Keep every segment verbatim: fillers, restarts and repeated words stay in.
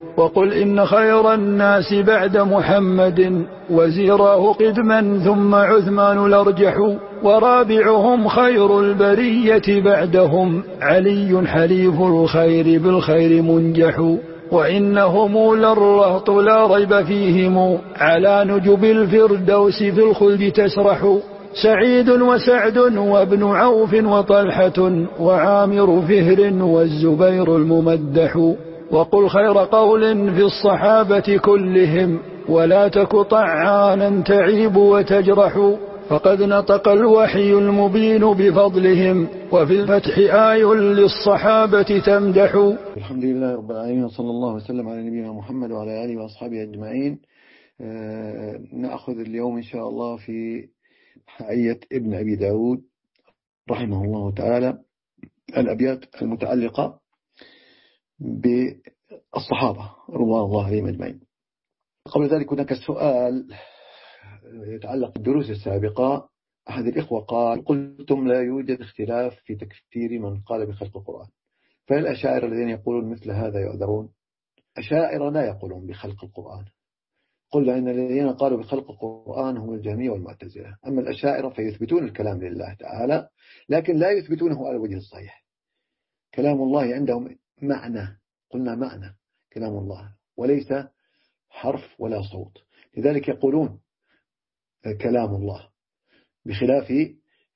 وقل إن خير الناس بعد محمد وزيراه قدما ثم عثمان الأرجح ورابعهم خير البرية بعدهم علي حليف الخير بالخير منجح وإنهم للرهط لا ريب فيهم على نجب الفردوس في الخلد تسرح سعيد وسعد وابن عوف وطلحة وعامر فهر والزبير الممدح وقل خير قول في الصحابة كلهم ولا تك طعانا تعيب وتجرح فقد نطق الوحي المبين بفضلهم وفي الفتح آي للصحابة تمدح. الحمد لله رب العالمين وصلى الله وسلم على نبينا محمد وعلى آله وأصحابه أجمعين. آه نأخذ اليوم إن شاء الله في حائية ابن أبي داود رحمه الله تعالى الأبيات المتعلقة بالصحابة رضوان الله عليهم أجمعين. قبل ذلك هناك السؤال يتعلق بالدروس السابقة. أحد الإخوة قال: قلتم لا يوجد اختلاف في تكفير من قال بخلق القرآن، فهل الأشاعرة الذين يقولون مثل هذا يعذرون؟ أشاعرة لا يقولون بخلق القرآن. قلنا إن الذين قالوا بخلق القرآن هم الجهمية والمعتزلة، أما الأشاعرة فيثبتون الكلام لله تعالى لكن لا يثبتونه على الوجه الصحيح. كلام الله عندهم معنى، قلنا معنى كلام الله وليس حرف ولا صوت، لذلك يقولون كلام الله بخلاف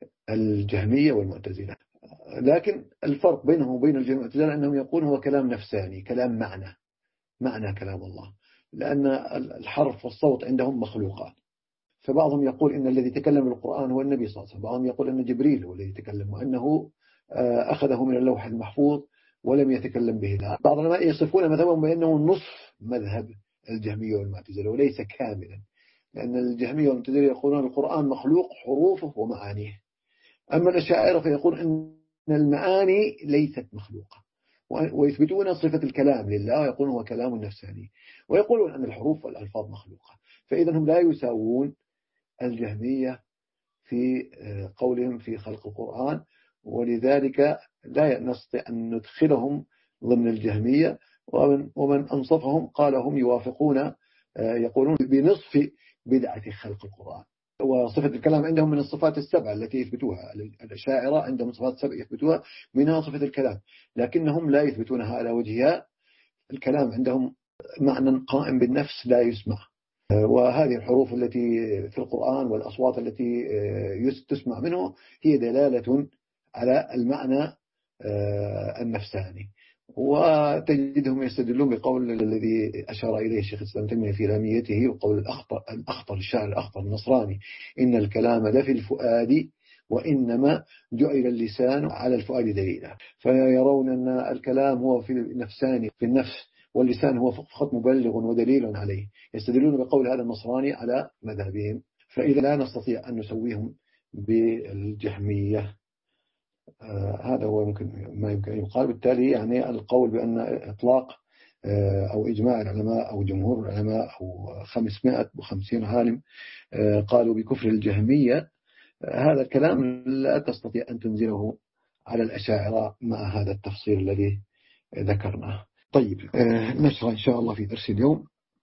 الجهمية والمعتزلة. لكن الفرق بينهم وبين الجهمية والمعتزلة أنهم يقولون هو كلام نفساني، كلام معنى معنى كلام الله، لأن الحرف والصوت عندهم مخلوقات. فبعضهم يقول إن الذي تكلم بالقرآن هو النبي صلى الله عليه وسلم، بعضهم يقول أن جبريل هو الذي تكلم وأنه أخذه من اللوح المحفوظ ولم يتكلم به. بعض العلماء يصفون مذهبهم بأنه نصف مذهب الجهمية والمعتزلة وليس كاملا، لأن الجهمية والمعتزلة يقولون القرآن مخلوق حروفه ومعانيه، أما الأشاعرة فيقول أن المعاني ليست مخلوقة ويثبتون صفة الكلام لله ويقولون هو كلام نفساني، ويقولون أن الحروف والألفاظ مخلوقة. فإذا هم لا يساوون الجهمية في قولهم في خلق القرآن، ولذلك لا نستطيع أن ندخلهم ضمن الجهمية. ومن, ومن أنصفهم قال هم يوافقون يقولون بنصف بدعة خلق القرآن. وصفة الكلام عندهم من الصفات السبعة التي يثبتوها. الأشاعرة عندهم صفات سبعة يثبتوها، منها صفة الكلام، لكنهم لا يثبتونها على وجهها. الكلام عندهم معنى قائم بالنفس لا يسمع، وهذه الحروف التي في القرآن والأصوات التي تسمع منه هي دلالة على المعنى النفساني. وتجدهم يستدلون بقول الذي أشار إليه الشيخ الإسلام تيمية في لاميته، وقول الأخطر, الأخطر الشاعر الأخطر النصراني: إن الكلام لفي الفؤاد وإنما جعل اللسان على الفؤاد دليلا. فيرون أن الكلام هو في النفساني في النفس، واللسان هو فقط مبلغ ودليل عليه. يستدلون بقول هذا النصراني على مذهبهم، فإذا لا نستطيع أن نسويهم بالجهمية. آه هذا هو ممكن ما يمكن أن يقال. بالتالي يعني القول بأن إطلاق آه أو إجماع العلماء أو جمهور العلماء أو خمسمائة وخمسين عالم آه قالوا بكفر الجهمية، آه هذا الكلام لا تستطيع أن تنزله على الأشاعرة مع هذا التفصيل الذي ذكرناه. طيب آه نشرح إن شاء الله في درس اليوم.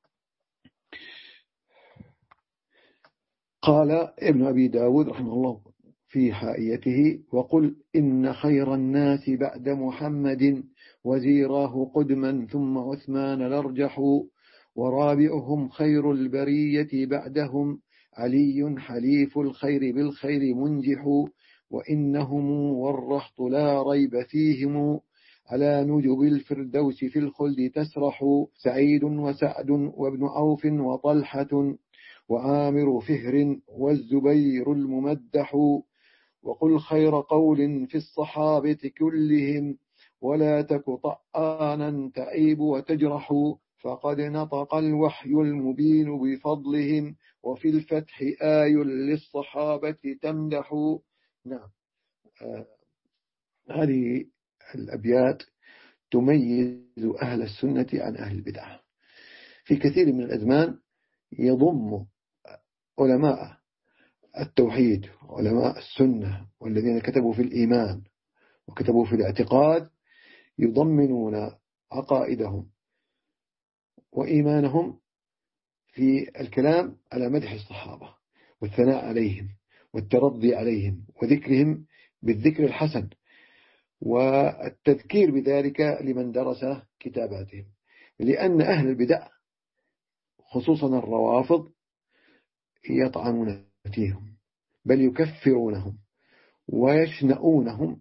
قال ابن أبي داود رحمه الله في حائيته: وقل إن خير الناس بعد محمد وزيراه قدما ثم عثمان الأرجح ورابعهم خير البرية بعدهم علي حليف الخير بالخير منجح وإنهم والرهط لا ريب فيهم على نجب الفردوس في الخلد تسرح سعيد وسعد وابن عوف وطلحة وعامر فهر والزبير الممدح وقل خير قول في الصحابة كلهم ولا تك طعانا تعيب وتجرح فقد نطق الوحي المبين بفضلهم وفي الفتح آي للصحابة تمدح. نعم، آه هذه الأبيات تميز أهل السنة عن أهل البدعة. في كثير من الأزمان يضم علماء التوحيد علماء السنة والذين كتبوا في الإيمان وكتبوا في الاعتقاد يضمنون عقائدهم وإيمانهم في الكلام على مدح الصحابة والثناء عليهم والترضي عليهم وذكرهم بالذكر الحسن والتذكير بذلك لمن درس كتاباتهم. لأن أهل البدع خصوصا الروافض يطعنون فيهم بل يكفرونهم ويشنؤونهم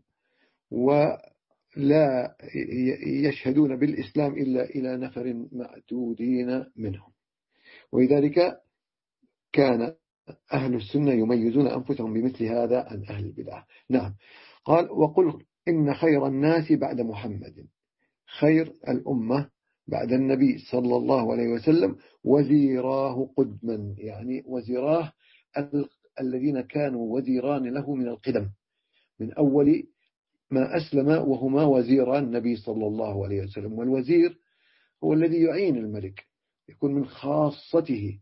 ولا يشهدون بالإسلام إلا إلى نفر معدودين منهم. ولذلك كان أهل السنة يميزون أنفسهم بمثل هذا عن أهل البدع. نعم. قال وقل إن خير الناس بعد محمد، خير الأمة بعد النبي صلى الله عليه وسلم وزيراه قدما، يعني وزيراه ال... الذين كانوا وزيران له من القدم من أول ما أسلم وهما وزيرا النبي صلى الله عليه وسلم. والوزير هو الذي يعين الملك، يكون من خاصته،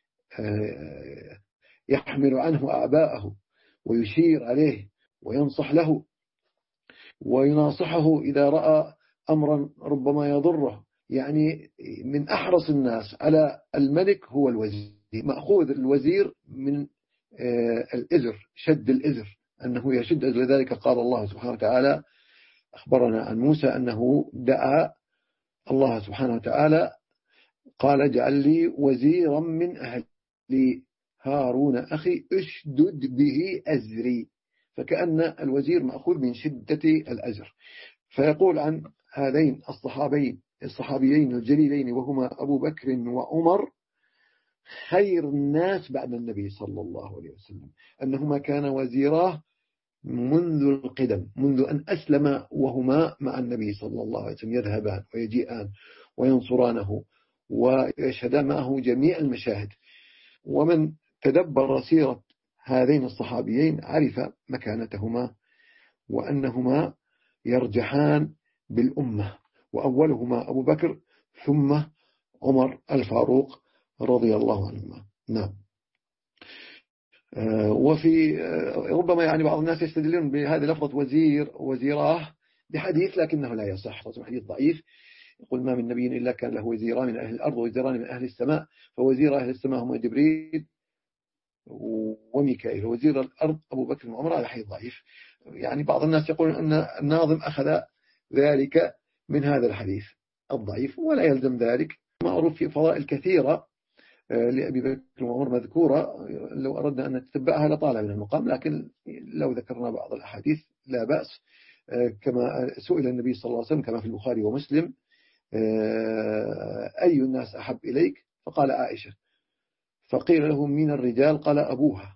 يحمل عنه أعباءه ويشير عليه وينصح له ويناصحه إذا رأى أمرا ربما يضره. يعني من أحرص الناس على الملك هو الوزير، مأخوذ الوزير من الإزر، شد الإزر، أنه يشد. لذلك قال الله سبحانه وتعالى أخبرنا عن موسى أنه دعا الله سبحانه وتعالى قال اجعل لي وزيرا من أهلي هارون أخي اشدد به أزري، فكأن الوزير مأخوذ من شدة الأزر. فيقول عن هذين الصحابين الصحابيين الجليلين وهما أبو بكر وعمر خير الناس بعد النبي صلى الله عليه وسلم، أنهما كان وزيراه منذ القدم، منذ أن أسلم وهما مع النبي صلى الله عليه وسلم يذهبان ويجيئان وينصرانه ويشهدان معه جميع المشاهد. ومن تدبر سيرة هذين الصحابيين عرف مكانتهما وأنهما يرجحان بالأمة، وأولهما أبو بكر ثم عمر الفاروق رضي الله عنهما. نعم. وفي ربما يعني بعض الناس يستدلون بهذه لفظة وزير وزيراه بحديث لكنه لا يصح، حديث ضعيف. يقول ما من نبي إلا كان له وزيران من أهل الأرض ووزيران من أهل السماء، فوزير أهل السماء هم جبريل وميكائيل، وزير الأرض أبو بكر وعمر. على حديث ضعيف. يعني بعض الناس يقولون أن الناظم أخذ ذلك من هذا الحديث الضعيف، ولا يلزم ذلك. معروف في فضائل كثيرة لأبي بكر وعمر مذكورة، لو أردنا أن نتتبعها لطالع من المقام، لكن لو ذكرنا بعض الأحاديث لا بأس. كما سئل النبي صلى الله عليه وسلم كما في البخاري ومسلم أي الناس أحب إليك؟ فقال عائشة. فقيل له من الرجال؟ قال أبوها.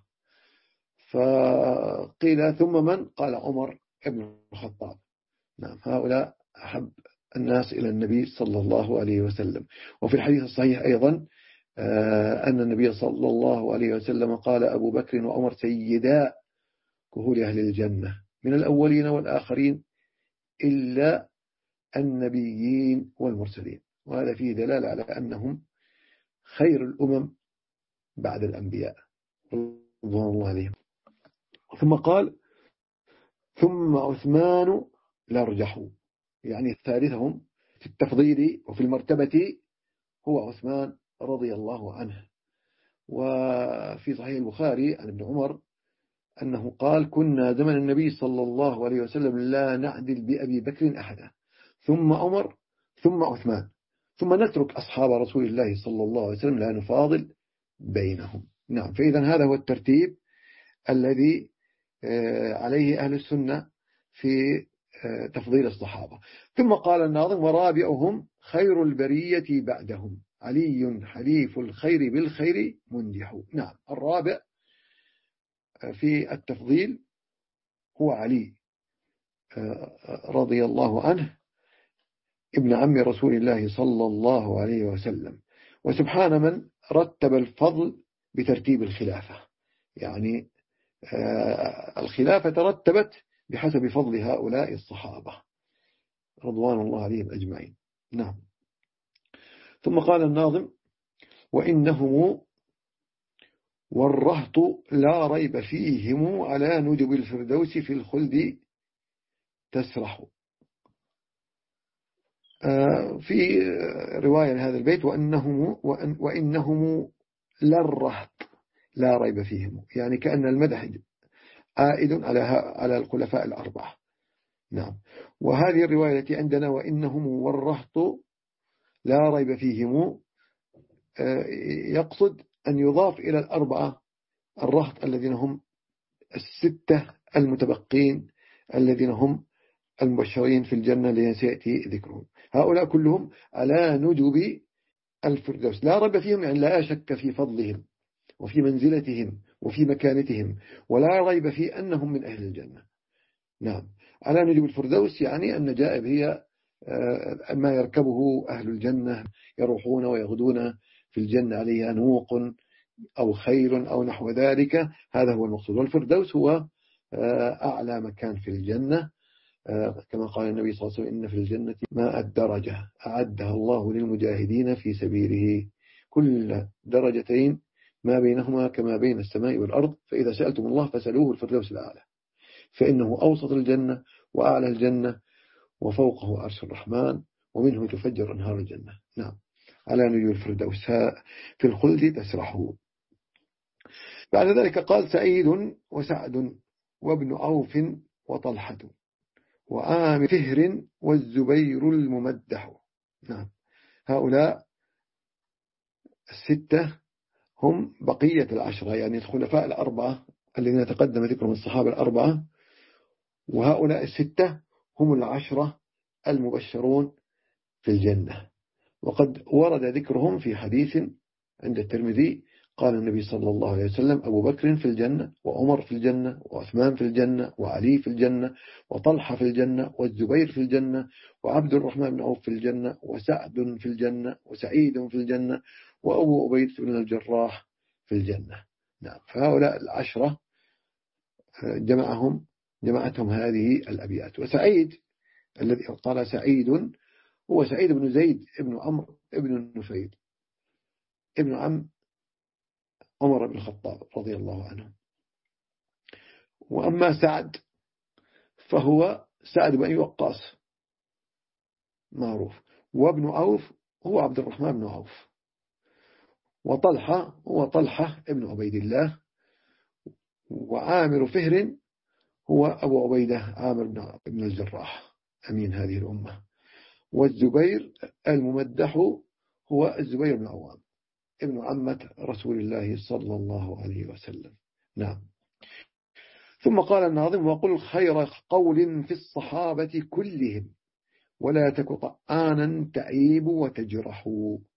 فقيل ثم من؟ قال عمر ابن الخطاب. نعم، هؤلاء أحب الناس إلى النبي صلى الله عليه وسلم. وفي الحديث الصحيح أيضا أن النبي صلى الله عليه وسلم قال أبو بكر وعمر سيدا كهول أهل الجنة من الأولين والآخرين إلا النبيين والمرسلين. وهذا فيه دلالة على أنهم خير الأمم بعد الأنبياء رضوان الله عليهم. ثم قال ثم عثمان لارجحوا، يعني الثالثهم في التفضيل وفي المرتبة هو عثمان رضي الله عنه. وفي صحيح البخاري عن ابن عمر أنه قال كنا زمن النبي صلى الله عليه وسلم لا نعدل بأبي بكر أحدا ثم عمر ثم عثمان ثم نترك أصحاب رسول الله صلى الله عليه وسلم لا نفاضل بينهم. نعم. فإذا هذا هو الترتيب الذي عليه أهل السنة في تفضيل الصحابة. ثم قال الناظم ورابعهم خير البرية بعدهم علي حليف الخير بالخير مندح. نعم، الرابع في التفضيل هو علي رضي الله عنه ابن عم رسول الله صلى الله عليه وسلم. وسبحان من رتب الفضل بترتيب الخلافة، يعني الخلافة ترتبت بحسب فضل هؤلاء الصحابة رضوان الله عليهم أجمعين. نعم. ثم قال الناظم وإنهم والرهط لا ريب فيهم على نجب الفردوس في الخلد تسرح. في رواية لهذا البيت وأنهم, وإن وإنهم للرهط لا ريب فيهم، يعني كأن المدح عائد على على الخلفاء الأربعة. نعم. وهذه الرواية التي عندنا وإنهم والرهط لا ريب فيهم يقصد أن يضاف إلى الأربعة الرهط الذين هم الستة المتبقين الذين هم المبشرين في الجنة الذين سيأتي ذكرهم. هؤلاء كلهم على نجب الفردوس لا ريب فيهم، يعني لا شك في فضلهم وفي منزلتهم وفي مكانتهم، ولا ريب في أنهم من أهل الجنة. نعم. على نجب الفردوس يعني النجائب هي ما يركبه أهل الجنة، يروحون ويغدون في الجنة عليها نوق أو خير أو نحو ذلك، هذا هو المقصود. والفردوس هو أعلى مكان في الجنة، كما قال النبي صلى الله عليه وسلم إن في الجنة ماء الدرجة أعدها الله للمجاهدين في سبيله، كل درجتين ما بينهما كما بين السماء والأرض، فإذا سألتم الله فسألوه الفردوس الأعلى، فإنه أوسط الجنة وأعلى الجنة وفوقه عرش الرحمن ومنه تفجر أنهار الجنة. نعم. على نجوم الفردوس في الخلد تسرحه. بعد ذلك قال سعيد وسعد وابن عوف وطلحة وعامر فهر والزبير الممدح. نعم. هؤلاء الستة هم بقية العشرة، يعني الخلفاء الأربعة الذين تقدم ذكرهم الصحابة الأربعة، وهؤلاء الستة هم العشرة المبشرون في الجنة. وقد ورد ذكرهم في حديث عند الترمذي قال النبي صلى الله عليه وسلم أبو بكر في الجنة وعمر في الجنة وعثمان في الجنة وعلي في الجنة وطلحة في الجنة والزبير في الجنة وعبد الرحمن بن عوف في الجنة وسعد في الجنة وسعيد في الجنة وأبو عبيدة بن الجراح في الجنة. نعم. فهؤلاء العشرة جمعهم جمعتهم هذه الأبيات. وسعيد الذي قال سعيد هو سعيد بن زيد ابن عمرو ابن النفيل ابن عم عمر بن الخطاب رضي الله عنه. وأما سعد فهو سعد بن وقاص معروف، وابن عوف هو عبد الرحمن بن عوف، وطلحة هو طلحة ابن عبيد الله، وعامر فهر هو أبو عبيدة عامر بن الجراح أمين هذه الأمة، والزبير الممدح هو الزبير بن عوام ابن عمة رسول الله صلى الله عليه وسلم. نعم. ثم قال الناظم وقل خير قول في الصحابة كلهم ولا تك طعانا تعيب وتجرح.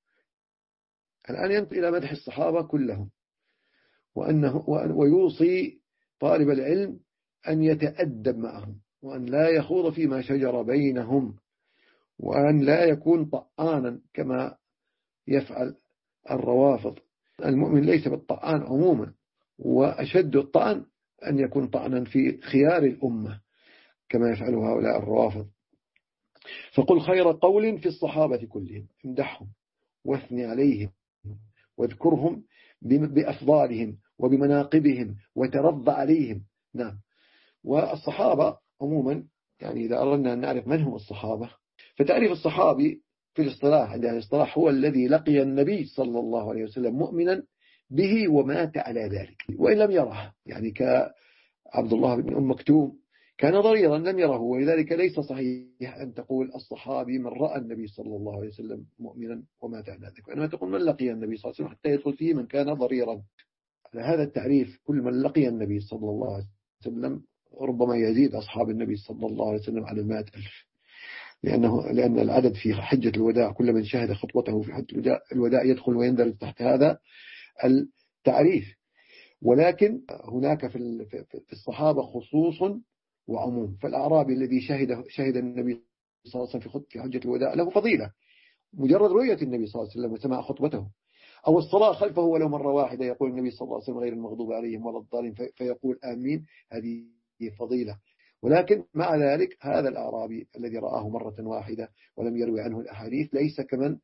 الآن ينقل إلى مدح الصحابة كلهم، وأنه ويوصي طالب العلم أن يتأدب معهم وأن لا يخوض فيما شجر بينهم، وأن لا يكون طعانا كما يفعل الروافض. المؤمن ليس بالطعان عموما، وأشد الطعن أن يكون طعنا في خيار الأمة كما يفعل هؤلاء الروافض. فقل خير قول في الصحابة كلهم، امدحهم واثني عليهم واذكرهم بأفضالهم وبمناقبهم وترضى عليهم. نعم. والصحابة عموما، يعني إذا أردنا أن نعرف من هم الصحابة، فتعريف الصحابي في الاصطلاح عند الاصطلاح هو الذي لقي النبي صلى الله عليه وسلم مؤمنا به ومات على ذلك وإن لم يره، يعني كعبد الله بن أم مكتوم كان ضريرا لم يره، ولذلك ليس صحيح أن تقول الصحابي من رأى النبي صلى الله عليه وسلم مؤمنا ومات على ذلك، وإنما تقول من لقي النبي صلى الله عليه وسلم حتى يدخل فيه من كان ضريرا. على هذا التعريف كل من لقي النبي صلى الله عليه وسلم ربما يزيد أصحاب النبي صلى الله عليه وسلم على المائة ألف، لأنه لأن العدد في حجة الوداع كل من شهد خطوته في حجة الوداع يدخل ويندرج تحت هذا التعريف. ولكن هناك في الصحابة خصوص وعموم. فالأعرابي الذي شهد شهد النبي صلى الله عليه وسلم في حجة الوداع له فضيلة مجرد رؤية النبي صلى الله عليه وسلم وسماع خطبته، أو الصلاة خلفه ولو مرة واحدة يقول النبي صلى الله عليه وسلم غير المغضوب عليهم ولا الضالين فيقول آمين، هذه فضيلة. ولكن مع ذلك هذا الأعرابي الذي رآه مرة واحدة ولم يروي عنه الأحاديث ليس كمن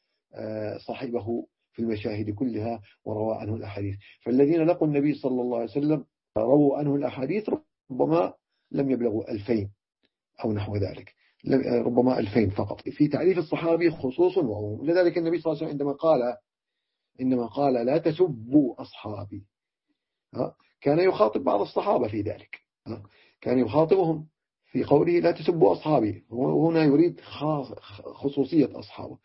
صاحبه في المشاهد كلها وروى عنه الأحاديث. فالذين لقوا النبي صلى الله عليه وسلم رووا عنه الأحاديث ربما لم يبلغوا ألفين أو نحو ذلك، ربما ألفين فقط. في تعريف الصحابي خصوص وعموم. لذلك النبي صلى الله عليه وسلم عندما قال إنما قال لا تسبوا أصحابي كان يخاطب بعض الصحابة في ذلك، كان يخاطبهم في قوله لا تسبوا أصحابي، وهنا يريد خصوصية أصحابه.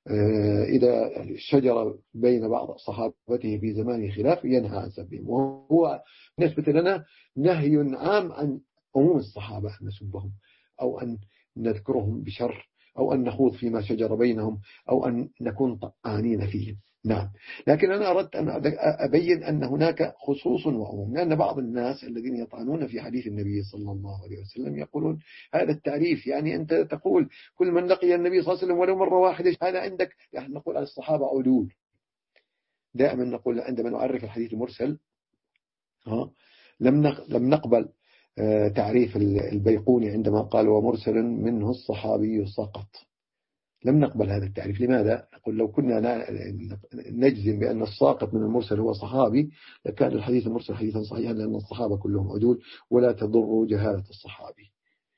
إذا شجر بين بعض صحابته في زمان خلاف ينهى عن سبهم، وهو بالنسبة لنا نهي عام عن عموم الصحابة أن نسبهم أو أن نذكرهم بشر أو أن نخوض فيما شجر بينهم أو أن نكون طعانين فيهم. نعم، لكن أنا أردت أن أبين أن هناك خصوص وعموم، لأن بعض الناس الذين يطعنون في حديث النبي صلى الله عليه وسلم يقولون هذا التعريف، يعني أنت تقول كل من لقي النبي صلى الله عليه وسلم ولو مرة واحدة هذا عندك، يعني نقول على الصحابة عدول. دائما نقول عندما نعرف الحديث المرسل ها لم لم نقبل تعريف البيقوني عندما قال ومرسل منه الصحابي سقط، لم نقبل هذا التعريف. لماذا؟ نقول لو كنا نجزم بأن الساقط من المرسل هو صحابي لكان الحديث المرسل حديثا صحيحا، لأن الصحابة كلهم عدول ولا تضر جهالة الصحابي.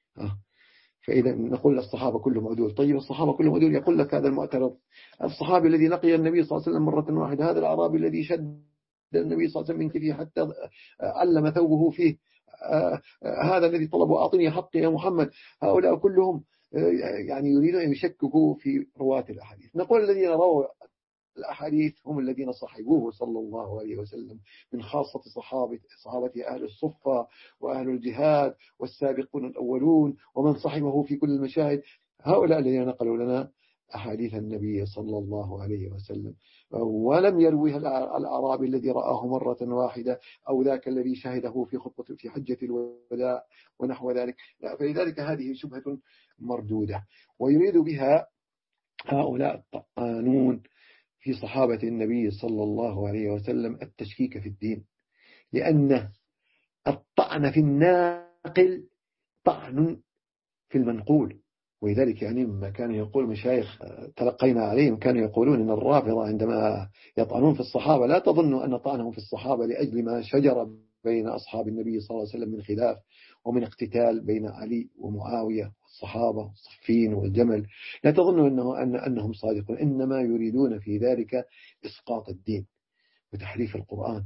فإذا نقول الصحابة كلهم عدول. طيب الصحابة كلهم عدول، يقول لك هذا المعترض الصحابي الذي لقي النبي صلى الله عليه وسلم مرة واحدة، هذا الأعرابي الذي شد النبي صلى الله عليه وسلم من كفيه حتى علم ثوبه فيه، هذا الذي طلبوا أعطني حقي يا محمد، هؤلاء كلهم يعني يريدون أن يشككوا في رواة الأحاديث. نقول الذين رووا الأحاديث هم الذين صحبوه صلى الله عليه وسلم من خاصة صحابة صحابة أهل الصفة وأهل الجهاد والسابقون الأولون ومن صحبه في كل المشاهد، هؤلاء الذين نقلوا لنا أحاديث النبي صلى الله عليه وسلم، ولم يرويها الأعرابي الذي رآه مرة واحدة أو ذاك الذي شهده في خطبة في حجة الوداع ونحو ذلك. لا، فلذلك هذه شبهة مردودة، ويريد بها هؤلاء الطعانون في صحابة النبي صلى الله عليه وسلم التشكيك في الدين، لأن الطعن في الناقل طعن في المنقول. ولذلك يعني ما كان يقول مشايخ تلقينا عليهم كانوا يقولون إن الرافضة عندما يطعنون في الصحابة لا تظنوا أن طعنهم في الصحابة لأجل ما شجر بين أصحاب النبي صلى الله عليه وسلم من خلاف ومن اقتتال بين علي ومعاوية والصحابة الصفين والجمل، لا تظنوا أنه أن أنهم صادقون، إنما يريدون في ذلك إسقاط الدين وتحريف القرآن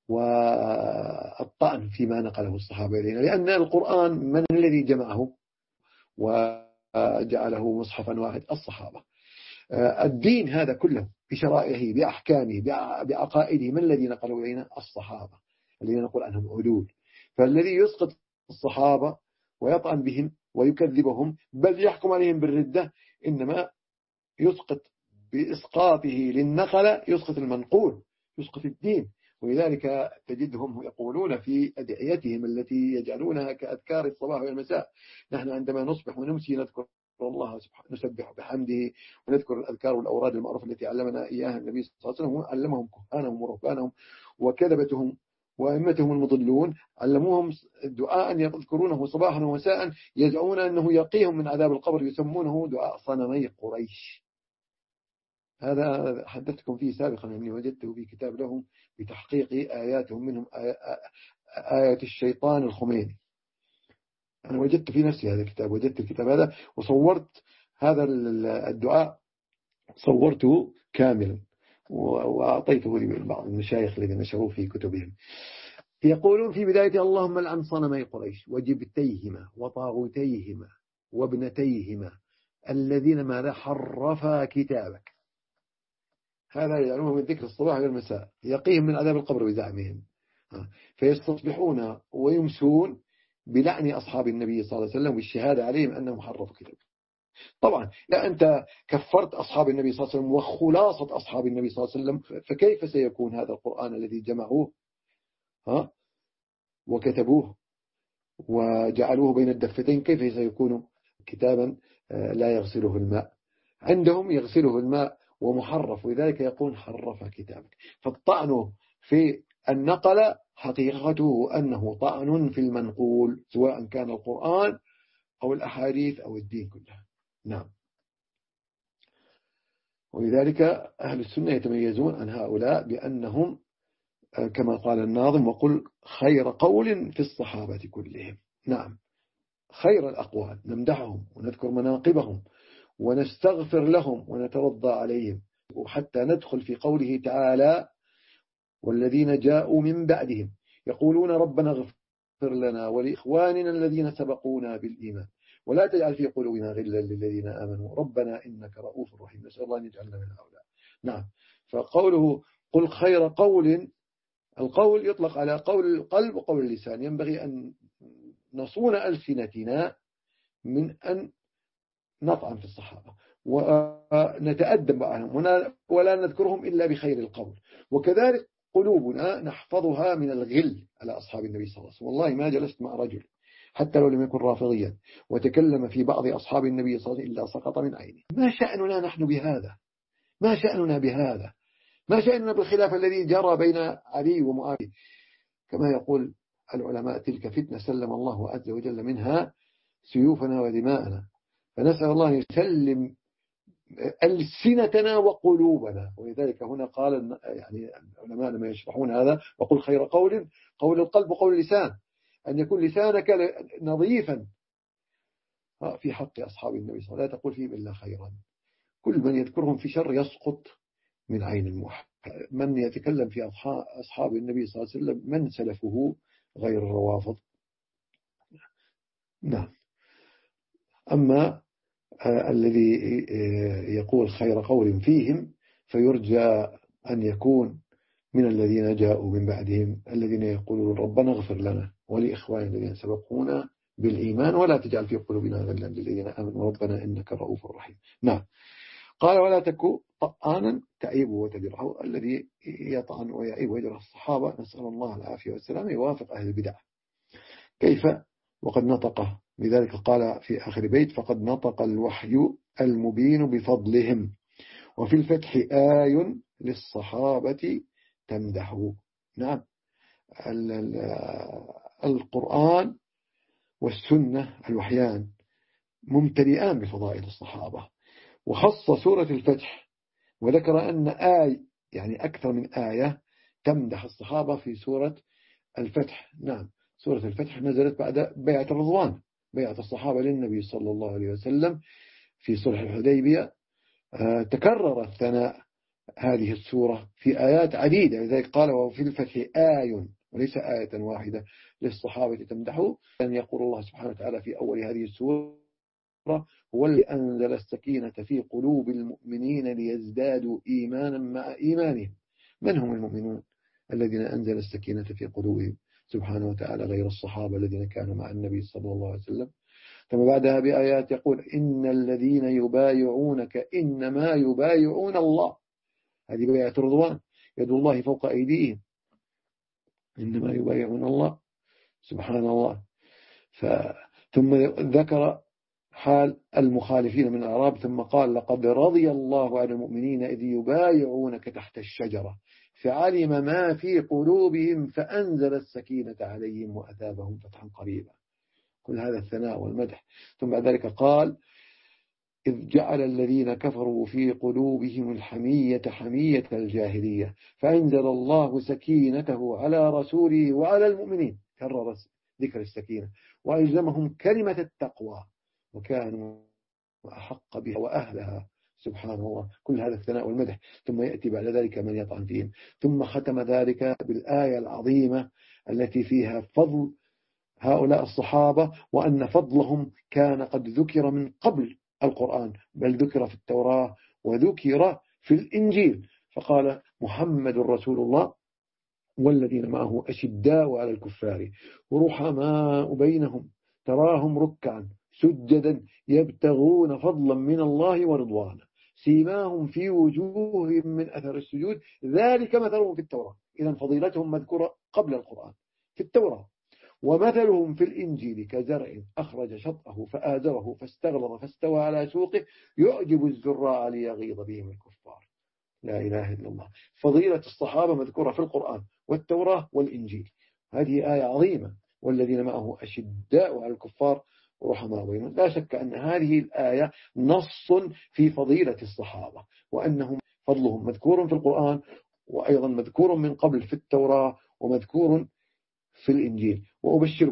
والطعن فيما نقله الصحابة إلينا، لأن القرآن من الذي جمعه وجعله مصحفا واحد؟ الصحابة. الدين هذا كله بشرائعه بأحكامه بعقائده من الذي نقله إلينا؟ الصحابة الذين نقول عنهم عدول. فالذي يسقط الصحابة ويطعن بهم ويكذبهم بل يحكم عليهم بالردة إنما يسقط بإسقاطه للنقل، يسقط المنقول، يسقط الدين. ولذلك تجدهم يقولون في أدعيتهم التي يجعلونها كأذكار الصباح والمساء: نحن عندما نصبح ونمسي نذكر الله سبحانه نسبح بحمده ونذكر الأذكار والأوراد المعروفة التي علمنا إياها النبي صلى الله عليه وسلم، علمهم كهانهم ورهبانهم وكذبتهم وأئمتهم المضلون، علموهم دعاء يذكرونه صباحا ومساء يدعون أنه يقيهم من عذاب القبر، يسمونه دعاء صنمي قريش. هذا حدثتكم فيه سابقا أني وجدته في كتاب لهم بتحقيق آياتهم، منهم آية الشيطان الخميني. أنا وجدت في نفسي هذا الكتاب، وجدت الكتاب هذا وصورت هذا الدعاء، صورته كاملا وأعطيته لبعض المشايخ الذين نشروه في كتبهم. يقولون في بداية: اللهم لعن صنمي قريش وجبتيهما وطاغوتيهما وابنتيهما الذين ماذا حرفا كتابك. هذا يعلمهم من ذكر الصباح والمساء، يقيهم من عذاب القبر بزعمهم، فيستصبحون ويمسون بلعن أصحاب النبي صلى الله عليه وسلم والشهادة عليهم أنهم حرفوا كتابك. طبعا لا، أنت كفرت أصحاب النبي صلى الله عليه وسلم وخلاصة أصحاب النبي صلى الله عليه وسلم، فكيف سيكون هذا القرآن الذي جمعوه ها وكتبوه وجعلوه بين الدفتين، كيف سيكون كتابا لا يغسله الماء؟ عندهم يغسله الماء ومحرف، ولذلك يقول حرف كتابك. فالطعن في النقل حقيقته أنه طعن في المنقول، سواء كان القرآن أو الأحاديث أو الدين كلها. نعم. ولذلك أهل السنة يتميزون عن هؤلاء بأنهم كما قال الناظم: وقل خير قول في الصحابة كلهم. نعم. خير الأقوال، نمدحهم ونذكر مناقبهم ونستغفر لهم ونترضى عليهم، وحتى ندخل في قوله تعالى والذين جاءوا من بعدهم يقولون ربنا اغفر لنا ولإخواننا الذين سبقونا بالإيمان ولا تجعل في قلوبنا غلا للذين آمنوا ربنا إنك رؤوف رحيم. نسأل الله أن يجعلنا من هؤلاء. نعم. فقوله قل خير قول، القول يطلق على قول القلب وقول اللسان. ينبغي أن نصون ألسنتنا من أن نطعن في الصحابة ونتأدب معهم ولا نذكرهم إلا بخير القول، وكذلك قلوبنا نحفظها من الغل على أصحاب النبي صلى الله عليه وسلم. والله ما جلست مع رجل حتى لو لم يكن رافضيا وتكلم في بعض أصحاب النبي صلى الله عليه وسلم إلا سقط من عينه. ما شأننا نحن بهذا؟ ما شأننا بهذا؟ ما شأننا بالخلاف الذي جرى بين علي ومعاوية؟ كما يقول العلماء تلك فتنة سلم الله عز وجل منها سيوفنا ودماءنا، فنسأل الله أن يسلم ألسنتنا وقلوبنا. ولذلك هنا قال يعني العلماء لما يشرحون هذا وقل خير قول قول القلب وقول اللسان، أن يكون لسانك نظيفا في حق أصحاب النبي صلى الله عليه وسلم، لا تقول فيهم إلا خيرا. كل من يذكرهم في شر يسقط من عين الموحد. من يتكلم في أصحاب النبي صلى الله عليه وسلم من سلفه غير الروافض. نعم. أما الذي يقول خير قول فيهم فيرجى أن يكون من الذين جاءوا من بعدهم الذين يقولون ربنا اغفر لنا ولإخواننا الذين سبقونا بالإيمان ولا تجعل في قلوبنا غلا للذين آمنوا ربنا إنك رؤوف رحيم. نعم. قال ولا تكو طعانا تعيب وتجرح. الذي يطعن ويعيب ويجرح الصحابة نسأل الله العافية والسلام يوافق أهل البدع. كيف وقد نطق لذلك قال في آخر بيت فقد نطق الوحي المبين بفضلهم وفي الفتح آي للصحابة تمدحه. نعم. القرآن والسنة الوحيان ممتلئان بفضائل الصحابة، وخص سورة الفتح وذكر أن آي يعني أكثر من آية تمدح الصحابة في سورة الفتح. نعم. سورة الفتح نزلت بعد بيعة الرضوان، بيعة الصحابة للنبي صلى الله عليه وسلم في صلح الحديبية. تكرر الثناء هذه السورة في آيات عديدة، لذلك قال وفي الفتح آي وليس آية واحدة للصحابة تمدحوا. أن يقول الله سبحانه وتعالى في أول هذه السورة هو الذي أنزل السكينة في قلوب المؤمنين ليزدادوا إيمانا مع إيمانهم. من هم المؤمنون الذين أنزل السكينة في قلوبهم سبحانه وتعالى غير الصحابة الذين كانوا مع النبي صلى الله عليه وسلم. ثم بعدها بآيات يقول إن الذين يبايعونك إنما يبايعون الله. هذه بيعة الرضوان، يد الله فوق أيديهم، إنما يبايعون الله سبحان الله. ف... ثم ذكر حال المخالفين من الأعراب ثم قال لقد رضي الله عن المؤمنين إذ يبايعونك تحت الشجرة فعلم ما في قلوبهم فأنزل السكينة عليهم وأثابهم فتحا قريبا. كل هذا الثناء والمدح. ثم بعد ذلك قال إذ جعل الذين كفروا في قلوبهم الحمية حمية الجاهلية فأنزل الله سكينته على رسوله وعلى المؤمنين، كرر ذكر السكينة، وألزمهم كلمة التقوى وكانوا أحق بها وأهلها سبحان الله. كل هذا الثناء والمدح. ثم يأتي بعد ذلك من يطعن فيهم. ثم ختم ذلك بالآية العظيمة التي فيها فضل هؤلاء الصحابة وأن فضلهم كان قد ذكر من قبل القرآن، بل ذكر في التوراة وذكر في الإنجيل. فقال محمد رسول الله والذين معه أشداء على الكفار ورحماء بينهم تراهم ركعا سجدا يبتغون فضلا من الله ورضوانا سيماهم في وجوههم من أثر السجود ذلك مثلهم في التوراة. إذن فضيلتهم مذكورة قبل القرآن في التوراة. ومثلهم في الإنجيل كزرع أخرج شطأه فآزره فاستغلظ فاستوى على سوقه يعجب الزراع ليغيظ بهم الكفار. لا إله إلا الله. فضيلة الصحابة مذكورة في القرآن والتوراة والإنجيل. هذه آية عظيمة. والذين معه أشداء على الكفار رحماء بينهم. لا شك أن هذه الآية نص في فضيلة الصحابة وأنهم فضلهم مذكور في القرآن وأيضا مذكور من قبل في التوراة ومذكور في الإنجيل. وأبشركم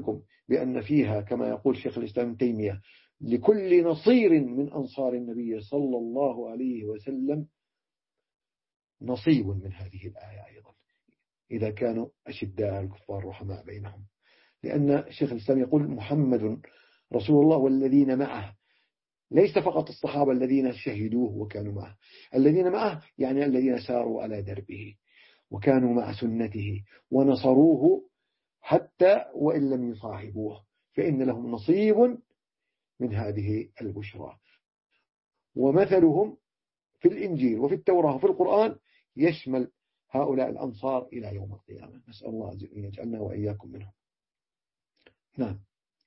بأن فيها كما يقول شيخ الإسلام ابن تيمية لكل نصير من أنصار النبي صلى الله عليه وسلم نصيب من هذه الآية أيضا إذا كانوا أشداء الكفار رحماء بينهم، لأن شيخ الإسلام يقول محمد رسول الله والذين معه، ليس فقط الصحابة الذين شهدوه وكانوا معه، الذين معه يعني الذين ساروا على دربه وكانوا مع سنته ونصروه حتى وإن لم يصاحبوه، فإن لهم نصيب من هذه البشرى. ومثلهم في الإنجيل وفي التوراة وفي القرآن يشمل هؤلاء الأنصار إلى يوم القيامة، نسأل الله أن يجعلنا وإياكم منهم. نعم.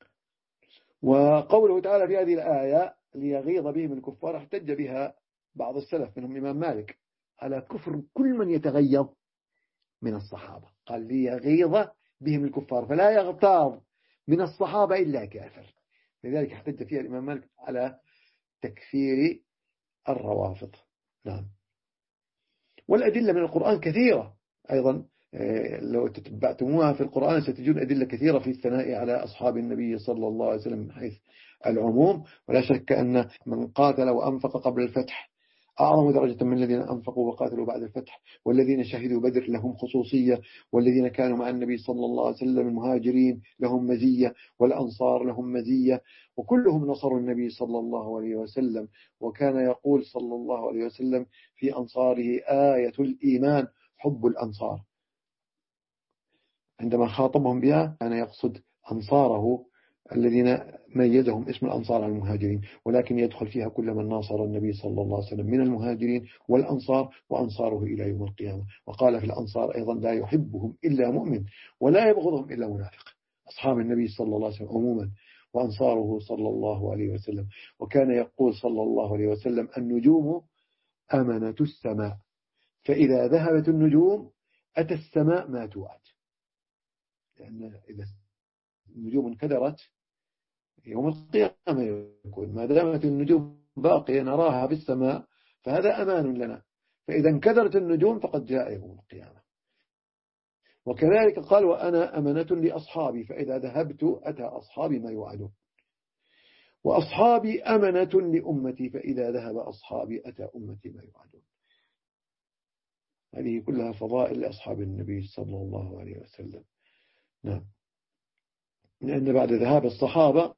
وقوله تعالى في هذه الآية ليغيظ بهم الكفار احتج بها بعض السلف منهم الإمام مالك على كفر كل من يتغيظ من الصحابة، قال ليغيظ بهم الكفار فلا يغتاظ من الصحابة إلا كافر، لذلك احتج فيها الإمام مالك على تكفير الروافض. نعم. والأدلة من القرآن كثيرة أيضا، لو تتبعتموها في القرآن ستجدون أدلة كثيرة في الثناء على أصحاب النبي صلى الله عليه وسلم من حيث العموم، ولا شك أن من قاتل وأنفق قبل الفتح أعظم درجة من الذين أنفقوا وقاتلوا بعد الفتح، والذين شهدوا بدر لهم خصوصية، والذين كانوا مع النبي صلى الله عليه وسلم المهاجرين لهم مزية، والأنصار لهم مزية، وكلهم نصروا النبي صلى الله عليه وسلم. وكان يقول صلى الله عليه وسلم في أنصاره آية الإيمان حب الأنصار، عندما خاطبهم بها كان يقصد أنصاره الذين ميزهم اسم الأنصار عن المهاجرين، ولكن يدخل فيها كل من ناصر النبي صلى الله عليه وسلم من المهاجرين والأنصار وأنصاره إلى يوم القيامة. وقال في الأنصار أيضا لا يحبهم إلا مؤمن ولا يبغضهم إلا منافق، أصحاب النبي صلى الله عليه وسلم عموما وأنصاره صلى الله عليه وسلم. وكان يقول صلى الله عليه وسلم النجوم أمنة السماء، فإذا ذهبت النجوم أتى السماء ما توعد، لأن إذا النجوم انكدرت يوم القيامة يكون ما دامت النجوم باقية نراها في السماء فهذا أمان لنا، فإذا انكدرت النجوم فقد جاء يوم القيامة. وكذلك قال وأنا أمنة لأصحابي فإذا ذهبت أتى أصحابي ما يوعدون، وأصحابي أمنة لأمتي فإذا ذهب أصحابي أتى أمتي ما يوعدون. هذه كلها فضائل لأصحاب النبي صلى الله عليه وسلم. نعم. لأن بعد ذهاب الصحابة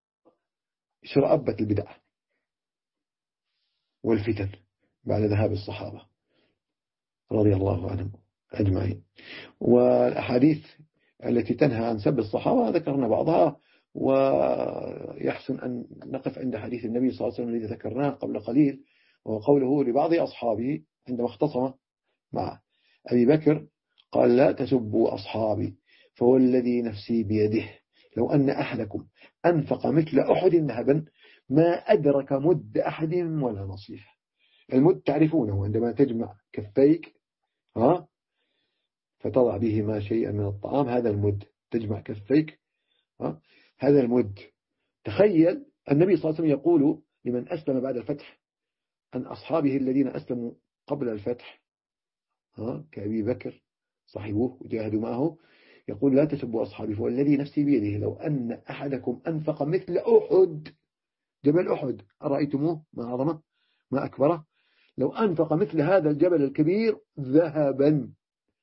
شرأبت البدع والفتن بعد ذهاب الصحابة رضي الله عنهم أجمعين. والأحاديث التي تنهى عن سب الصحابة ذكرنا بعضها، ويحسن أن نقف عند حديث النبي صلى الله عليه وسلم الذي ذكرناه قبل قليل، وقوله لبعض أصحابه عندما اختصم مع أبي بكر قال لا تسبوا أصحابي فهو الذي نفسي بيده لو أن أحدكم أنفق مثل أحد ذهبا ما أدرك مد أحد ولا نصيف. المد تعرفونه عندما تجمع كفيك ها فتضع بهما شيئا من الطعام، هذا المد، تجمع كفيك ها هذا المد. تخيل النبي صلى الله عليه وسلم يقول لمن أسلم بعد الفتح عن أصحابه الذين أسلموا قبل الفتح ها كأبي بكر صاحبوه وجاهدوا معه، يقول لا تسبوا أصحابي فوالذي نفسي بيده لو أن أحدكم أنفق مثل أحد، جبل أحد أرأيتموه ما عظمه ما أكبره، لو أنفق مثل هذا الجبل الكبير ذهبا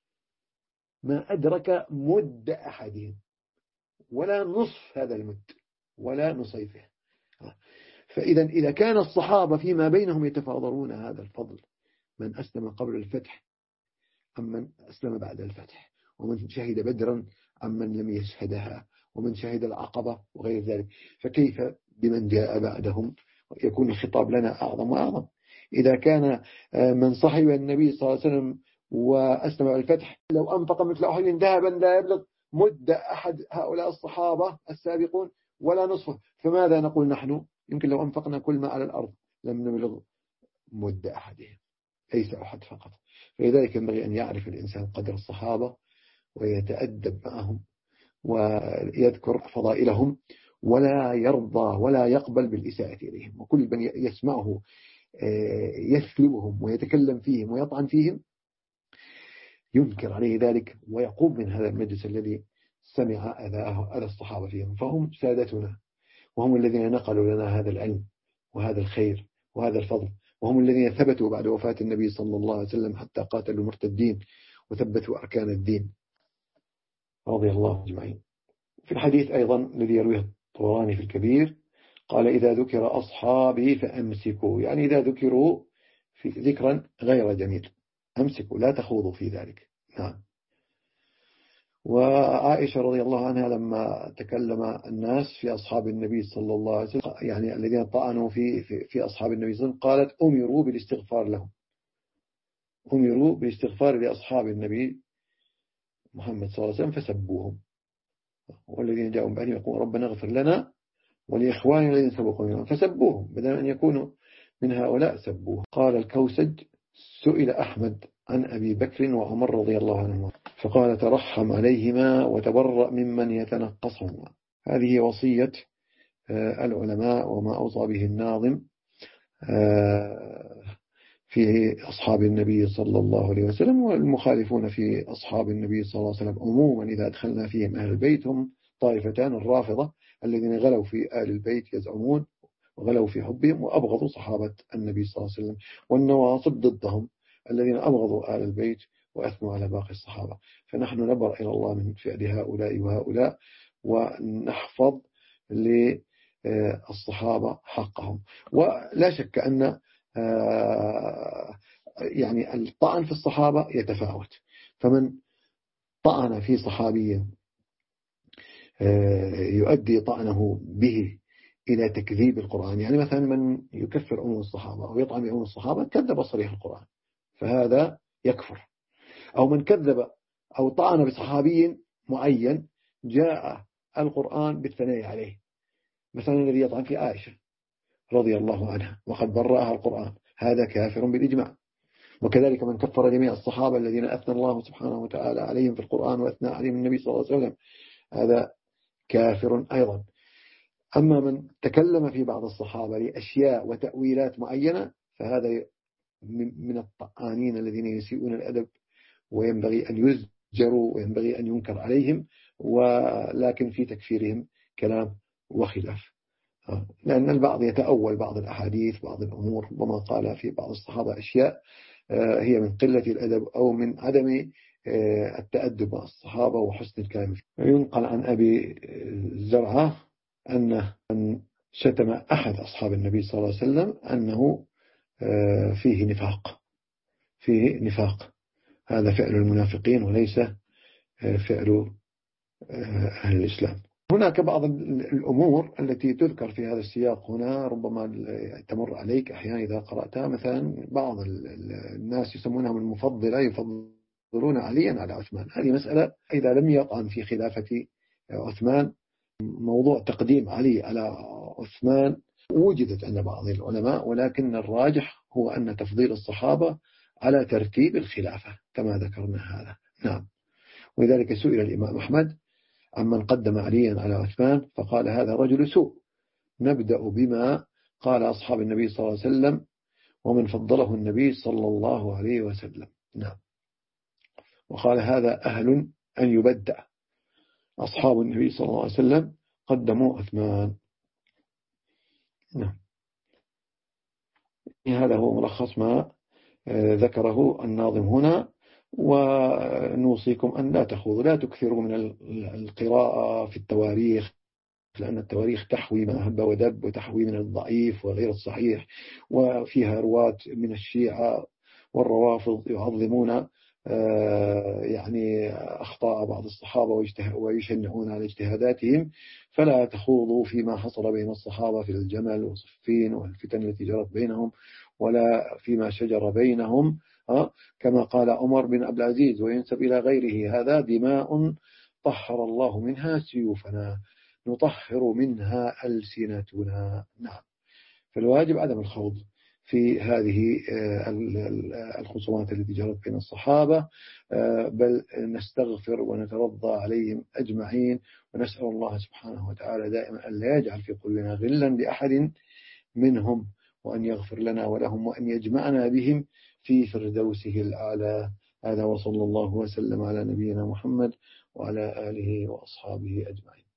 ما أدرك مد أحدهم ولا نصف هذا المد ولا نصيفه. فإذا إذا كان الصحابة فيما بينهم يتفاضلون هذا الفضل، من أسلم قبل الفتح أمن أسلم بعد الفتح، ومن شهد بدرا عمن لم يشهدها، ومن شهد العقبة وغير ذلك، فكيف بمن جاء بعدهم؟ يكون الخطاب لنا أعظم وأعظم. إذا كان من صحب النبي صلى الله عليه وسلم وأسلم بعد الفتح لو أنفق مثل أحد ذهبا لا يبلغ مد أحد هؤلاء الصحابة السابقون ولا نصفه، فماذا نقول نحن؟ يمكن لو أنفقنا كل ما على الأرض لم نبلغ مد أحدهم، ليس أحد فقط. فلذلك ينبغي أن يعرف الإنسان قدر الصحابة ويتأدب معهم ويذكر فضائلهم ولا يرضى ولا يقبل بالإساءة إليهم، وكل من يسمعه يسلبهم ويتكلم فيهم ويطعن فيهم ينكر عليه ذلك ويقوم من هذا المجلس الذي سمع أذى الصحابة فيهم، فهم سادتنا، وهم الذين نقلوا لنا هذا العلم وهذا الخير وهذا الفضل، وهم الذين ثبتوا بعد وفاة النبي صلى الله عليه وسلم حتى قاتلوا المرتدين وثبتوا أركان الدين رضي الله أجمعين. في الحديث أيضا الذي يرويه الطبراني في الكبير قال: إذا ذكر أصحابي فأمسكوا، يعني إذا ذكروا في ذكرا غير جميل أمسكوا، لا تخوضوا في ذلك. نعم. وعائشة رضي الله عنها لما تكلم الناس في أصحاب النبي صلى الله عليه وسلم، يعني الذين طعنوا في, في, في أصحاب النبي صلى الله عليه وسلم، قالت: أمروا بالاستغفار لهم، أمروا بالاستغفار لأصحاب النبي محمد صلى الله عليه وسلم فسبوهم، والذين جاءوا بعدهم يقولون ربنا اغفر لنا ولإخواننا الذين سبقونا، فسبوهم بدل أن يكونوا من هؤلاء سبوهم. قال الكوسج: سئل أحمد عن أبي بكر وعمر رضي الله عنهما فقال: ترحم عليهما وتبرأ ممن يتنقصهما. هذه وصية العلماء وما أوصى به الناظم في أصحاب النبي صلى الله عليه وسلم، والمخالفون في أصحاب النبي صلى الله عليه وسلم عموما إذا أدخلنا فيهم أهل البيت هم طائفتان: الرافضة الذين غلوا في آل البيت يزعمون وغلوا في حبهم وأبغضوا صحابة النبي صلى الله عليه وسلم، والنواصب ضدهم الذين أبغضوا آل البيت وأثنوا على باقي الصحابة. فنحن نبرأ إلى الله من فعل هؤلاء وهؤلاء، ونحفظ للصحابة حقهم. ولا شك أن يعني الطعن في الصحابة يتفاوت، فمن طعن في صحابي يؤدي طعنه به إلى تكذيب القرآن، يعني مثلا من يكفر عموم الصحابة أو يطعن بعموم الصحابة كذب صريح القرآن فهذا يكفر، أو من كذب أو طعن بصحابي معين جاء القرآن بالثناء عليه، مثلا الذي يطعن في عائشة رضي الله عنها وقد برأها القرآن هذا كافر بالإجماع. وكذلك من كفر جميع الصحابة الذين أثنى الله سبحانه وتعالى عليهم في القرآن وأثنى عليهم النبي صلى الله عليه وسلم هذا كافر أيضا. أما من تكلم في بعض الصحابة لأشياء وتأويلات معينة فهذا من الطعانين الذين يسيئون الأدب، وينبغي أن يزجروا وينبغي أن ينكر عليهم، ولكن في تكفيرهم كلام وخلاف، لأن البعض يتأول بعض الأحاديث بعض الأمور، ربما قال في بعض الصحابة أشياء هي من قلة الأدب أو من عدم التأدب مع الصحابة وحسن الكلام. ينقل عن أبي زرعة أن شتم أحد أصحاب النبي صلى الله عليه وسلم أنه فيه نفاق، فيه نفاق، هذا فعل المنافقين وليس فعل أهل الإسلام. هناك بعض الأمور التي تذكر في هذا السياق هنا ربما تمر عليك أحيانا إذا قرأتها، مثلا بعض الناس يسمونهم المفضلة يفضلون عليا على عثمان، هذه مسألة إذا لم يطعن في خلافة عثمان موضوع تقديم علي على عثمان وجدت عند بعض العلماء، ولكن الراجح هو أن تفضيل الصحابة على ترتيب الخلافة كما ذكرنا هذا. نعم. ولذلك سئل الإمام أحمد عمن قدم عليا على عثمان فقال هذا رجل سوء، نبدأ بما قال أصحاب النبي صلى الله عليه وسلم ومن فضله النبي صلى الله عليه وسلم. نعم. وقال هذا أهل أن يبدأ، أصحاب النبي صلى الله عليه وسلم قدموا عثمان. نعم. هذا هو ملخص ما ذكره الناظم هنا. ونوصيكم أن لا تخوضوا، لا تكثروا من القراءة في التواريخ، لأن التواريخ تحوي ما هب ودب وتحوي من الضعيف وغير الصحيح، وفيها رواة من الشيعة والروافض يعظمون يعني أخطاء بعض الصحابة ويشنعون على اجتهاداتهم، فلا تخوضوا فيما حصل بين الصحابة في الجمل وصفين والفتن التي جرت بينهم، ولا فيما شجر بينهم، كما قال عمر بن عبد العزيز وينسب إلى غيره هذا دماء طهر الله منها سيوفنا نطهر منها ألسنتنا. نعم. فالواجب عدم الخوض في هذه الخصومات التي جرت بين الصحابة، بل نستغفر ونترضى عليهم أجمعين، ونسأل الله سبحانه وتعالى دائما أن لا يجعل في قلوبنا غلا لأحد منهم، وأن يغفر لنا ولهم، وأن يجمعنا بهم في فردوسه الأعلى. هذا وصلى الله وسلم على نبينا محمد وعلى آله وأصحابه أجمعين.